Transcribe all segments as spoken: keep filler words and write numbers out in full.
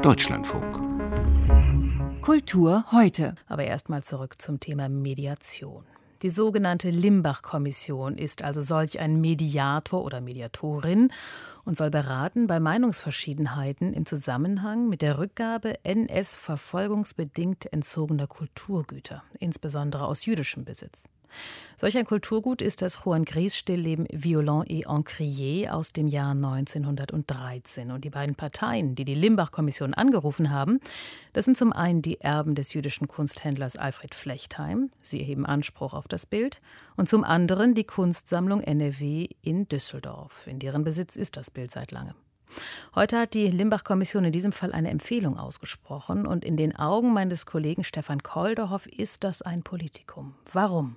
Deutschlandfunk. Kultur heute. Aber erstmal zurück zum Thema Mediation. Die sogenannte Limbach-Kommission ist also solch ein Mediator oder Mediatorin und soll beraten bei Meinungsverschiedenheiten im Zusammenhang mit der Rückgabe N S-verfolgungsbedingt entzogener Kulturgüter, insbesondere aus jüdischem Besitz. Solch ein Kulturgut ist das Juan Gris-Stillleben Violon et Encrier aus dem Jahr neunzehnhundertdreizehn. Und die beiden Parteien, die die Limbach-Kommission angerufen haben, das sind zum einen die Erben des jüdischen Kunsthändlers Alfred Flechtheim, sie erheben Anspruch auf das Bild, und zum anderen die Kunstsammlung N R W in Düsseldorf, in deren Besitz ist das Bild seit langem. Heute hat die Limbach-Kommission in diesem Fall eine Empfehlung ausgesprochen, und in den Augen meines Kollegen Stefan Kolderhoff ist das ein Politikum. Warum?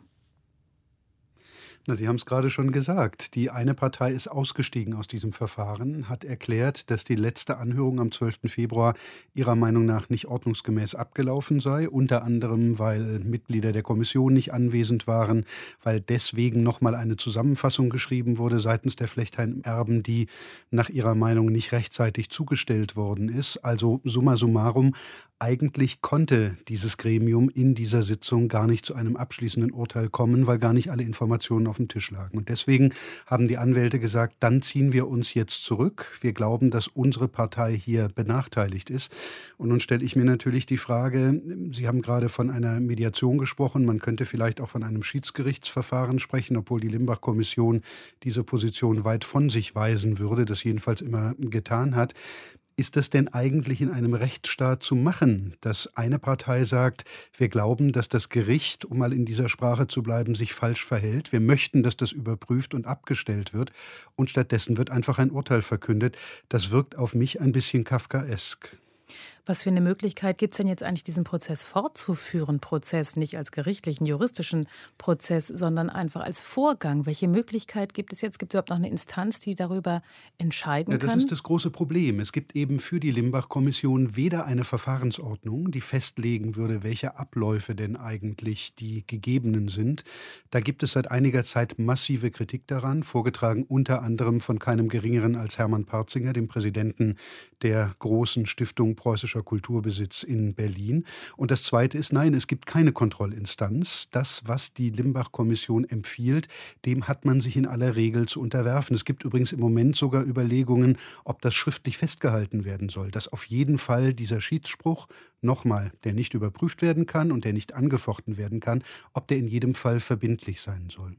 Na, Sie haben es gerade schon gesagt. Die eine Partei ist ausgestiegen aus diesem Verfahren, hat erklärt, dass die letzte Anhörung am zwölften Februar ihrer Meinung nach nicht ordnungsgemäß abgelaufen sei. Unter anderem, weil Mitglieder der Kommission nicht anwesend waren, weil deswegen nochmal eine Zusammenfassung geschrieben wurde seitens der Flechtheim-Erben, die nach ihrer Meinung nicht rechtzeitig zugestellt worden ist. Also summa summarum, eigentlich konnte dieses Gremium in dieser Sitzung gar nicht zu einem abschließenden Urteil kommen, weil gar nicht alle Informationen auf dem Tisch lagen. Und deswegen haben die Anwälte gesagt, dann ziehen wir uns jetzt zurück. Wir glauben, dass unsere Partei hier benachteiligt ist. Und nun stelle ich mir natürlich die Frage, Sie haben gerade von einer Mediation gesprochen, man könnte vielleicht auch von einem Schiedsgerichtsverfahren sprechen, obwohl die Limbach-Kommission diese Position weit von sich weisen würde, das jedenfalls immer getan hat. Ist das denn eigentlich in einem Rechtsstaat zu machen, dass eine Partei sagt, wir glauben, dass das Gericht, um mal in dieser Sprache zu bleiben, sich falsch verhält. Wir möchten, dass das überprüft und abgestellt wird. Und stattdessen wird einfach ein Urteil verkündet. Das wirkt auf mich ein bisschen kafkaesk. Was für eine Möglichkeit gibt es denn jetzt eigentlich, diesen Prozess fortzuführen? Prozess nicht als gerichtlichen, juristischen Prozess, sondern einfach als Vorgang. Welche Möglichkeit gibt es jetzt? Gibt es überhaupt noch eine Instanz, die darüber entscheiden ja, das kann? Das ist das große Problem. Es gibt eben für die Limbach-Kommission weder eine Verfahrensordnung, die festlegen würde, welche Abläufe denn eigentlich die gegebenen sind. Da gibt es seit einiger Zeit massive Kritik daran, vorgetragen unter anderem von keinem Geringeren als Hermann Partzinger, dem Präsidenten der großen Stiftung Preußischer Kulturbesitz in Berlin. Und das Zweite ist, nein, es gibt keine Kontrollinstanz. Das, was die Limbach-Kommission empfiehlt, dem hat man sich in aller Regel zu unterwerfen. Es gibt übrigens im Moment sogar Überlegungen, ob das schriftlich festgehalten werden soll, dass auf jeden Fall dieser Schiedsspruch, nochmal, der nicht überprüft werden kann und der nicht angefochten werden kann, ob der in jedem Fall verbindlich sein soll.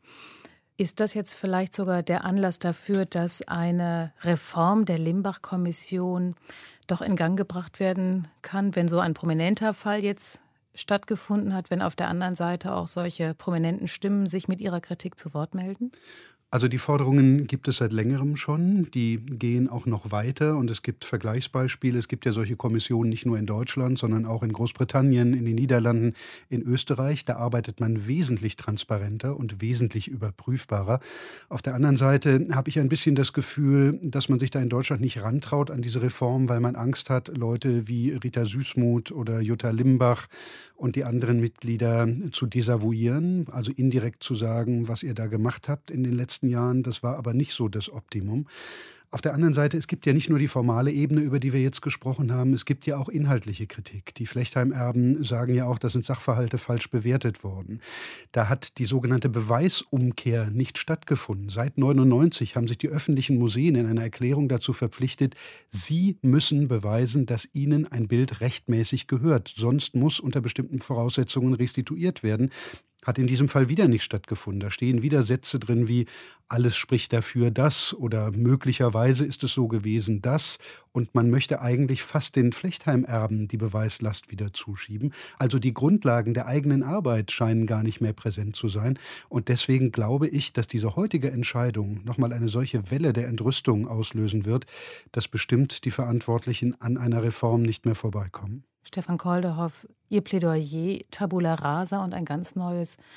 Ist das jetzt vielleicht sogar der Anlass dafür, dass eine Reform der Limbach-Kommission doch in Gang gebracht werden kann, wenn so ein prominenter Fall jetzt stattgefunden hat, wenn auf der anderen Seite auch solche prominenten Stimmen sich mit ihrer Kritik zu Wort melden? Also die Forderungen gibt es seit längerem schon, die gehen auch noch weiter und es gibt Vergleichsbeispiele. Es gibt ja solche Kommissionen nicht nur in Deutschland, sondern auch in Großbritannien, in den Niederlanden, in Österreich. Da arbeitet man wesentlich transparenter und wesentlich überprüfbarer. Auf der anderen Seite habe ich ein bisschen das Gefühl, dass man sich da in Deutschland nicht rantraut an diese Reform, weil man Angst hat, Leute wie Rita Süssmuth oder Jutta Limbach und die anderen Mitglieder zu desavouieren, also indirekt zu sagen, was ihr da gemacht habt in den letzten Jahren. Das war aber nicht so das Optimum. Auf der anderen Seite, es gibt ja nicht nur die formale Ebene, über die wir jetzt gesprochen haben, es gibt ja auch inhaltliche Kritik. Die Flechtheim-Erben sagen ja auch, da sind Sachverhalte falsch bewertet worden. Da hat die sogenannte Beweisumkehr nicht stattgefunden. Seit neunundneunzig haben sich die öffentlichen Museen in einer Erklärung dazu verpflichtet, sie müssen beweisen, dass ihnen ein Bild rechtmäßig gehört. Sonst muss unter bestimmten Voraussetzungen restituiert werden. Hat in diesem Fall wieder nicht stattgefunden. Da stehen wieder Sätze drin wie alles spricht dafür, das oder möglicherweise ist es so gewesen, das. Und man möchte eigentlich fast den Flechtheim-Erben die Beweislast wieder zuschieben. Also die Grundlagen der eigenen Arbeit scheinen gar nicht mehr präsent zu sein. Und deswegen glaube ich, dass diese heutige Entscheidung nochmal eine solche Welle der Entrüstung auslösen wird, dass bestimmt die Verantwortlichen an einer Reform nicht mehr vorbeikommen. Stefan Kolderhoff, Ihr Plädoyer, Tabula Rasa und ein ganz neues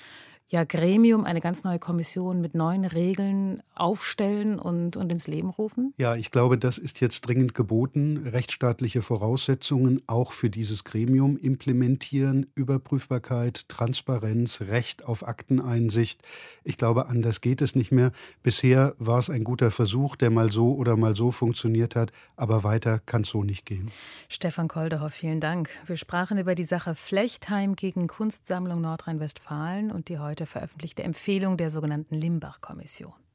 ja, Gremium, eine ganz neue Kommission mit neuen Regeln aufstellen und, und ins Leben rufen? Ja, ich glaube, das ist jetzt dringend geboten. Rechtsstaatliche Voraussetzungen auch für dieses Gremium implementieren, Überprüfbarkeit, Transparenz, Recht auf Akteneinsicht. Ich glaube, anders geht es nicht mehr. Bisher war es ein guter Versuch, der mal so oder mal so funktioniert hat, aber weiter kann es so nicht gehen. Stefan Koldehoff, vielen Dank. Wir sprachen über die Sache Flechtheim gegen Kunstsammlung Nordrhein-Westfalen und die heute veröffentlichte Empfehlung der sogenannten Limbach-Kommission.